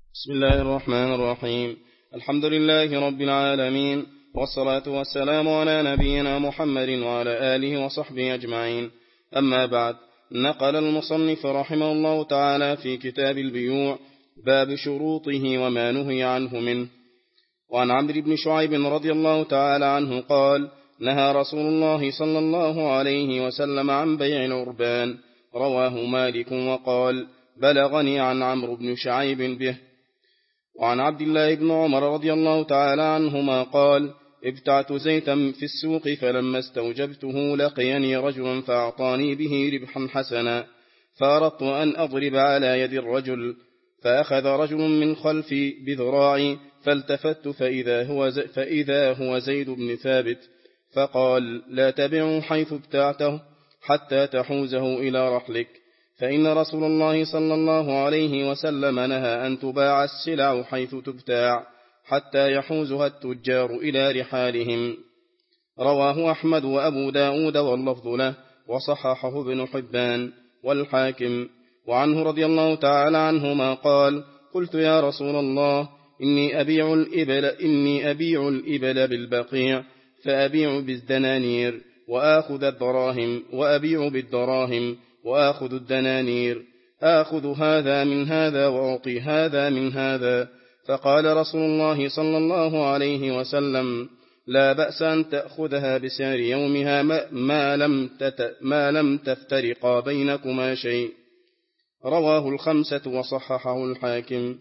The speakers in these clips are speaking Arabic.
بسم الله الرحمن الرحيم. الحمد لله رب العالمين، والصلاة والسلام على نبينا محمد وعلى آله وصحبه أجمعين. أما بعد، نقل المصنف رحمه الله تعالى في كتاب البيوع باب شروطه وما نهي عنه منه. وعن عمرو بن شعيب رضي الله تعالى عنه قال: نهى رسول الله صلى الله عليه وسلم عن بيع العربان. رواه مالك وقال: بلغني عن عمرو بن شعيب به. وعن عبد الله بن عمر رضي الله تعالى عنهما قال: ابتعت زيتا في السوق، فلما استوجبته لقيني رجل فأعطاني به ربحا حسنا، فأردت أن أضرب على يد الرجل، فأخذ رجل من خلفي بذراعي، فالتفت فإذا هو زيد بن ثابت، فقال: لا تبعه حيث ابتعته حتى تحوزه إلى رحلك، فإن رسول الله صلى الله عليه وسلم نهى أن تباع السلع حيث تبتاع حتى يحوزها التجار إلى رحالهم. رواه أحمد وأبو داود واللفظ له، وصححه ابن حبان والحاكم. وعنه رضي الله تعالى عنهما قال: قلت يا رسول الله، إني أبيع الإبل بالبقيع، فأبيع بالدنانير وآخذ الدراهم، وأبيع بالدراهم وآخذ الدنانير، آخذ هذا من هذا وأعطي هذا من هذا. فقال رسول الله صلى الله عليه وسلم: لا بأس أن تأخذها بسعر يومها ما لم تفترقا بينكما شيء. رواه الخمسة وصححه الحاكم.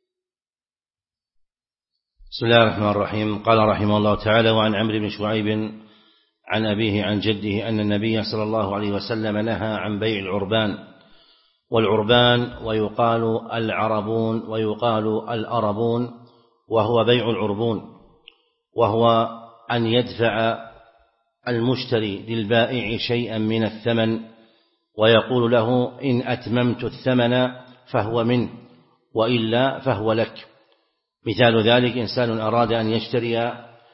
بسم الله الرحمن الرحيم. قال رحمه الله تعالى: وعن عمرو بن شعيب عن أبيه عن جده أن النبي صلى الله عليه وسلم نهى عن بيع العربان. والعربان ويقال العربون ويقال الأربون، وهو بيع العربون، وهو أن يدفع المشتري للبائع شيئا من الثمن ويقول له: إن أتممت الثمن فهو منه، وإلا فهو لك. مثال ذلك: إنسان أراد أن يشتري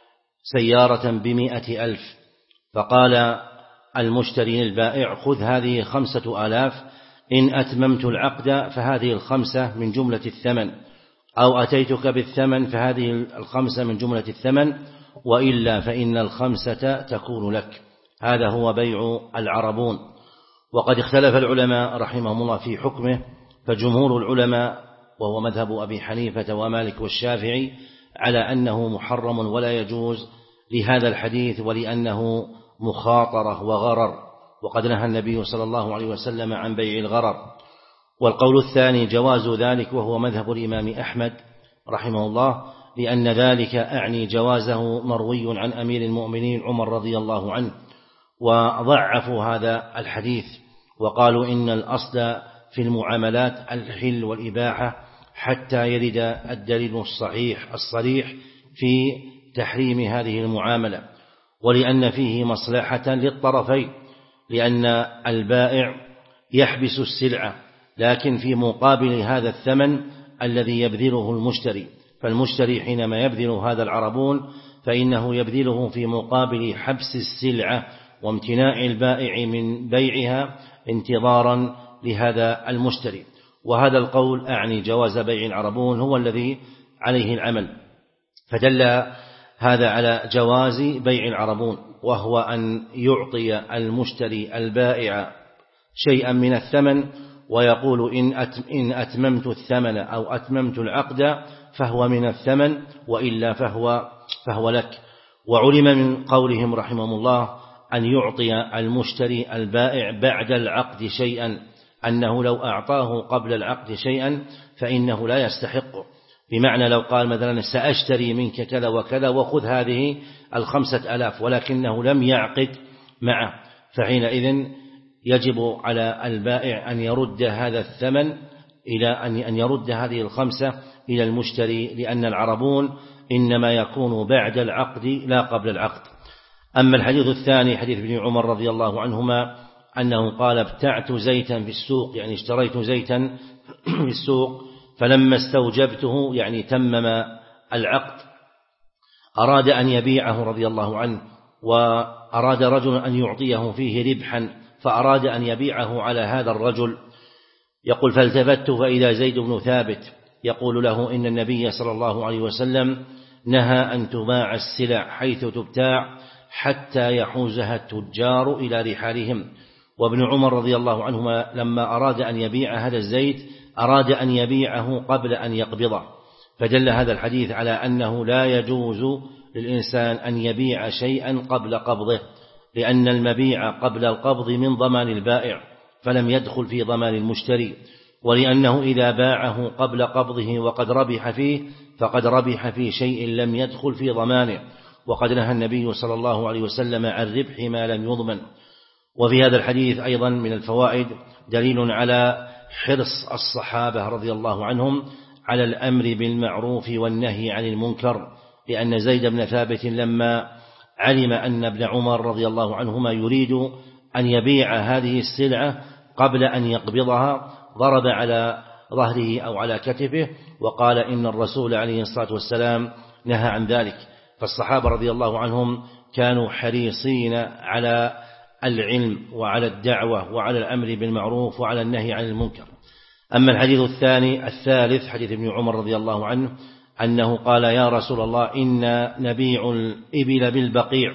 سيارة ب100,000، فقال المشتري للبائع: خذ هذه 5,000، إن أتممت العقد فهذه 5 من جملة الثمن، أو أتيتك بالثمن فهذه 5 من جملة الثمن، وإلا فإن 5 تكون لك. هذا هو بيع العربون. وقد اختلف العلماء رحمهم الله في حكمه، فجمهور العلماء وهو مذهب أبي حنيفة ومالك والشافعي على أنه محرم ولا يجوز لهذا الحديث، ولأنه مخاطرة وغرر، وقد نهى النبي صلى الله عليه وسلم عن بيع الغرر. والقول الثاني جواز ذلك، وهو مذهب الإمام أحمد رحمه الله، لأن ذلك أعني جوازه مروي عن أمير المؤمنين عمر رضي الله عنه. وضعفوا هذا الحديث وقالوا إن الأصل في المعاملات الحل والإباحة حتى يرد الدليل الصريح في تحريم هذه المعاملة، ولأن فيه مصلحة للطرفين، لأن البائع يحبس السلعة لكن في مقابل هذا الثمن الذي يبذله المشتري، فالمشتري حينما يبذل هذا العربون فإنه يبذله في مقابل حبس السلعة وامتناع البائع من بيعها انتظارا لهذا المشتري. وهذا القول أعني جواز بيع العربون هو الذي عليه العمل، فدل هذا على جواز بيع العربون، وهو أن يعطي المشتري البائع شيئا من الثمن ويقول: إن أتممت الثمن أو أتممت العقد فهو من الثمن، وإلا فهو لك. وعلم من قولهم رحمهم الله أن يعطي المشتري البائع بعد العقد شيئا، أنه لو أعطاه قبل العقد شيئا فإنه لا يستحقه. بمعنى لو قال مثلا: سأشتري منك كذا وكذا وخذ هذه 5,000، ولكنه لم يعقد معه، فحينئذ يجب على البائع أن يرد هذا الثمن إلى أن يرد هذه 5 إلى المشتري، لأن العربون إنما يكون بعد العقد لا قبل العقد. أما الحديث الثاني حديث ابن عمر رضي الله عنهما أنه قال: ابتعت زيتا في السوق، يعني اشتريت زيتا في السوق، فلما استوجبته يعني تمم العقد أراد أن يبيعه رضي الله عنه، وأراد رجل أن يعطيه فيه ربحا، فأراد أن يبيعه على هذا الرجل. يقول: فالتفت فإذا زيد بن ثابت، يقول له إن النبي صلى الله عليه وسلم نهى أن تباع السلع حيث تبتاع حتى يحوزها التجار إلى رحالهم. وابن عمر رضي الله عنهما لما أراد أن يبيع هذا الزيت أراد أن يبيعه قبل أن يقبضه، فدل هذا الحديث على أنه لا يجوز للإنسان أن يبيع شيئا قبل قبضه، لأن المبيع قبل القبض من ضمان البائع فلم يدخل في ضمان المشتري، ولأنه إذا باعه قبل قبضه وقد ربح فيه فقد ربح في شيء لم يدخل في ضمانه، وقد نهى النبي صلى الله عليه وسلم عن ربح ما لم يضمن. وفي هذا الحديث أيضا من الفوائد دليل على حرص الصحابة رضي الله عنهم على الأمر بالمعروف والنهي عن المنكر، لأن زيد بن ثابت لما علم أن ابن عمر رضي الله عنهما يريد أن يبيع هذه السلعة قبل أن يقبضها ضرب على ظهره أو على كتفه وقال إن الرسول عليه الصلاة والسلام نهى عن ذلك. فالصحابة رضي الله عنهم كانوا حريصين على العلم وعلى الدعوة وعلى الأمر بالمعروف وعلى النهي عن المنكر. أما الحديث الثالث حديث ابن عمر رضي الله عنه أنه قال يا رسول الله إن نبيع الإبل بالبقيع،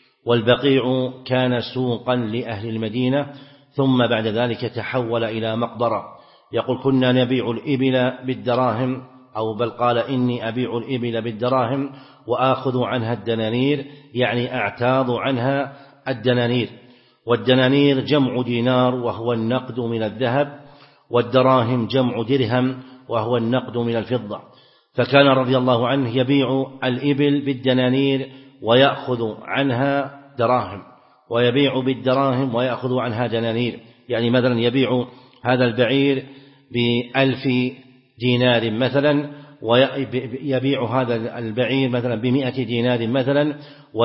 والبقيع كان سوقا لأهل المدينة ثم بعد ذلك تحول إلى مقبرة. يقول كنا نبيع الإبل بالدراهم، أو بل قال إني أبيع الإبل بالدراهم وآخذ عنها الدنانير، يعني أعتاض عنها الدنانير. والدنانير جمع دينار وهو النقد من الذهب، والدراهم جمع درهم وهو النقد من الفضة. فكان رضي الله عنه يبيع الإبل بالدنانير ويأخذ عنها دراهم، ويبيع بالدراهم ويأخذ عنها دنانير. يعني مثلا يبيع هذا البعير ب1000 دينار مثلا، ويبيع هذا البعير مثلا ب100 دينار مثلا،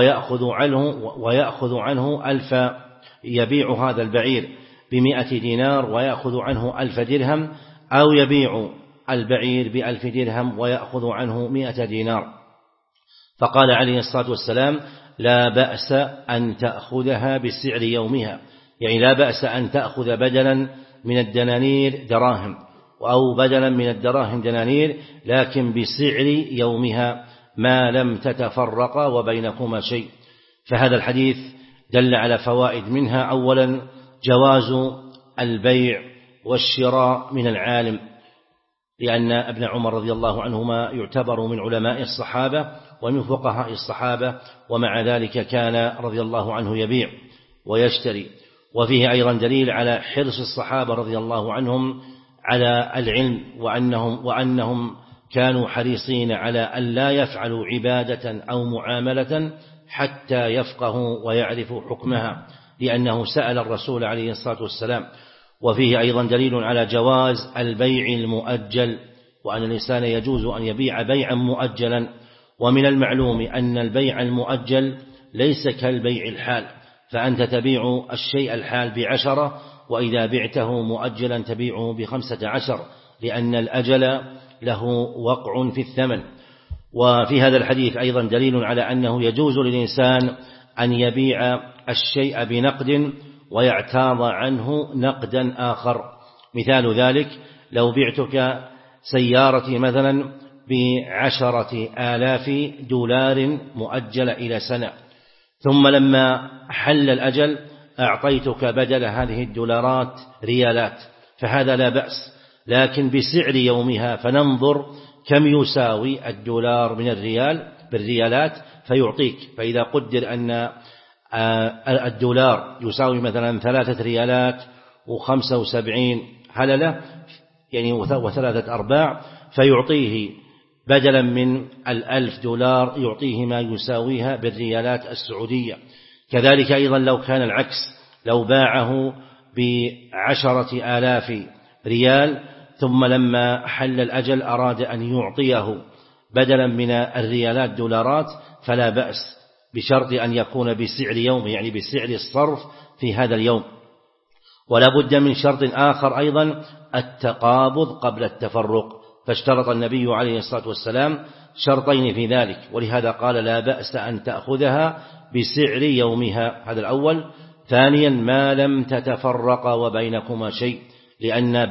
ويأخذ عنه 1000. يبيع هذا البعير ب100 دينار ويأخذ عنه 1000 درهم، أو يبيع البعير ب1000 درهم ويأخذ عنه 100 دينار. فقال عليه الصلاة والسلام لا بأس أن تأخذها بسعر يومها، يعني لا بأس أن تأخذ بدلا من الدنانير دراهم أو بدلا من الدراهم دنانير، لكن بسعر يومها ما لم تتفرق وبينكما شيء. فهذا الحديث دل على فوائد، منها أولا جواز البيع والشراء من العالم، لأن ابن عمر رضي الله عنهما يعتبر من علماء الصحابة ومن فقهاء الصحابة، ومع ذلك كان رضي الله عنه يبيع ويشتري. وفيه أيضا دليل على حرص الصحابة رضي الله عنهم على العلم، وأنهم كانوا حريصين على أن لا يفعلوا عبادة أو معاملة حتى يفقهوا ويعرفوا حكمها، لأنه سأل الرسول عليه الصلاة والسلام. وفيه أيضا دليل على جواز البيع المؤجل، وأن الإنسان يجوز أن يبيع بيعا مؤجلا. ومن المعلوم أن البيع المؤجل ليس كالبيع الحال، فأنت تبيع الشيء الحال ب10، وإذا بعته مؤجلا تبيعه ب15، لأن الأجل له وقع في الثمن. وفي هذا الحديث أيضا دليل على أنه يجوز للإنسان أن يبيع الشيء بنقد ويعتاض عنه نقدا آخر. مثال ذلك لو بعتك سيارتي مثلا ب10,000 دولار مؤجلة إلى سنة، ثم لما حل الأجل أعطيتك بدل هذه الدولارات ريالات، فهذا لا بأس، لكن بسعر يومها، فننظر كم يساوي الدولار من الريال بالريالات فيعطيك. فإذا قدر أن الدولار يساوي مثلا 3 ريالات و75 هللة، يعني 3 أرباع، فيعطيه بدلا من 1000 دولار يعطيه ما يساويها بالريالات السعودية. كذلك أيضا لو كان العكس، لو باعه ب10,000 ريال ثم لما حل الأجل أراد أن يعطيه بدلا من الريالات دولارات، فلا بأس، بشرط أن يكون بسعر يوم، يعني بسعر الصرف في هذا اليوم. ولا بد من شرط آخر أيضا، التقابض قبل التفرق، فاشترط النبي عليه الصلاة والسلام شرطين في ذلك، ولهذا قال لا بأس أن تأخذها بسعر يومها، هذا الأول. ثانيا ما لم تتفرق وبينكما شيء، لأن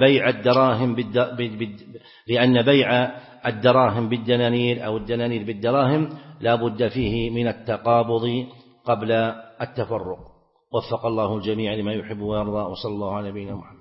بيع الدراهم بالدنانير أو الدنانير بالدراهم لا بد فيه من التقابض قبل التفرق. وفق الله الجميع لما يحب ويرضى، وصلى الله على نبينا محمد.